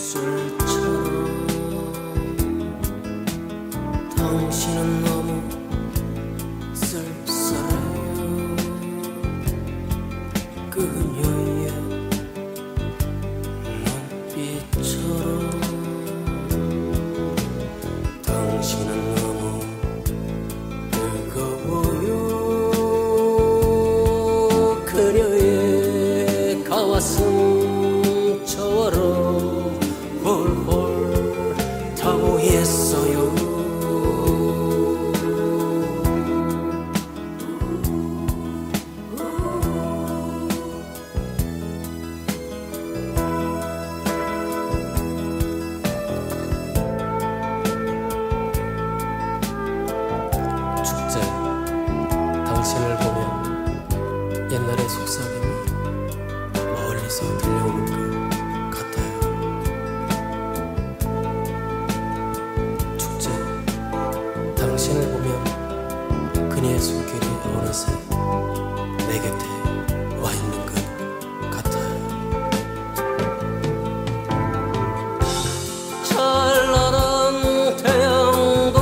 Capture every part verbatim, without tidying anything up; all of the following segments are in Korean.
입술처럼 당신은 너무 쓸쓸해요. 그녀의 눈빛처럼 당신은 너무 뜨거워요. 그녀의 가슴처럼 홀홀 타고 있어요. 축제, 당신을 보면 옛날의 속삭임이 멀리서 들려오는 것 같아요. 축제, 당신을 보면 그녀의 손길이 어느새 내 곁에 와 있는 것 같아요. 찬란한 태양도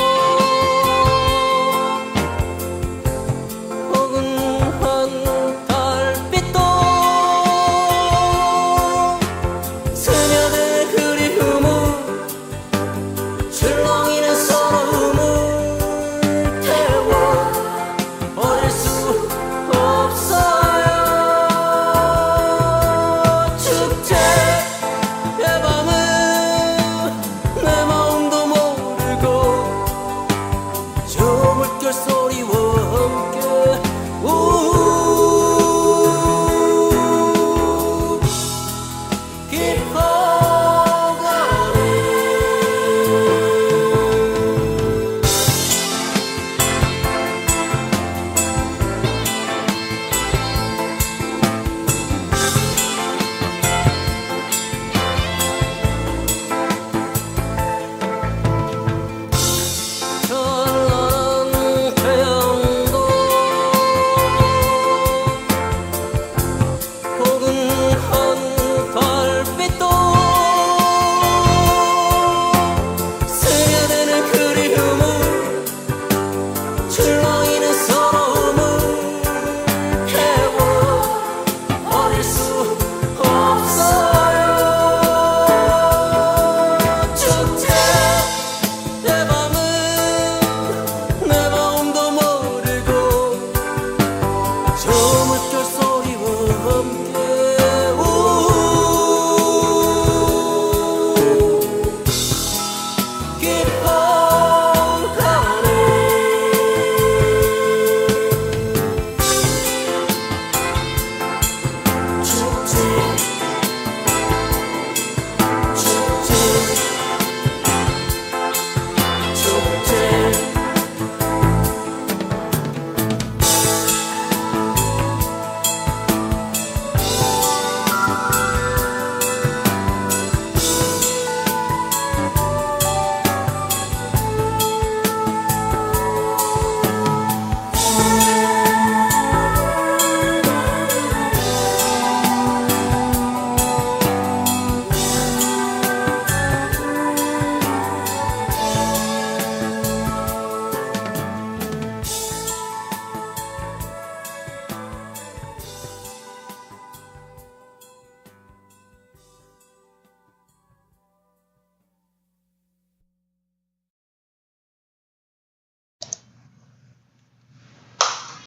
포근한 달빛도 스며든 그리움은 출렁이는 서러움을 태워 버릴 수 없어요. 축제의 밤은 내 마음도 모르고 저 물결 소리와 함께 우우 깊어